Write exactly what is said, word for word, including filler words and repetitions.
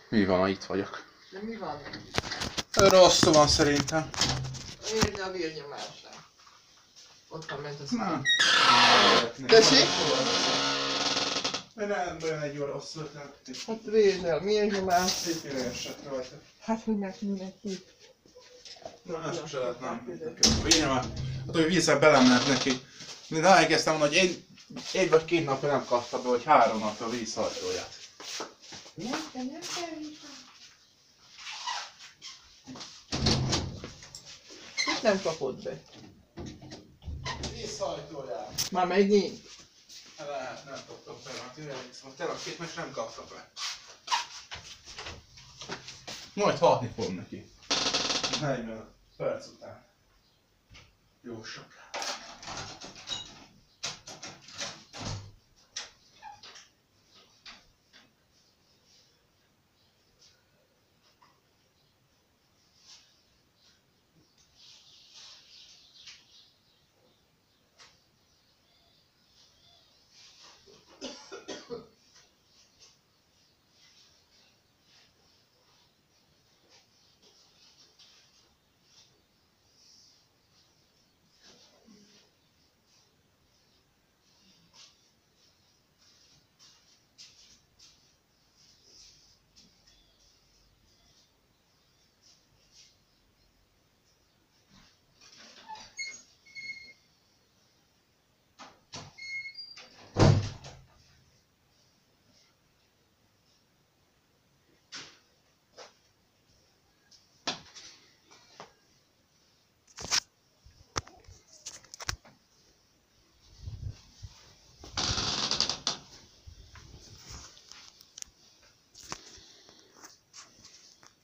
Mi van, ha itt vagyok? De mi van? Rosszul van szerintem. Érde a vérnyomását. Ottan ment az. Na. Tessék? Rendben egy jó rossz ötlet. Hát vérde a vérnyomás. Szépére esett rajta. Hát hogy megműnek Na, ezt se lehet nem. Vényem, hát, hogy vízzel belemelt neki. Én elkezdtem mondani, hogy egy, egy vagy két napja nem kapta be, hogy három napja a vízhajtóját. Nem, de nem kell is. Itt nem kapod be. Vízhajtóját. Már megint. Lehet, nem kaptam be, mert én elhiszem, tegnap két meg nem kapta be. Majd hatni fog neki. negyven perc után. Jó sok.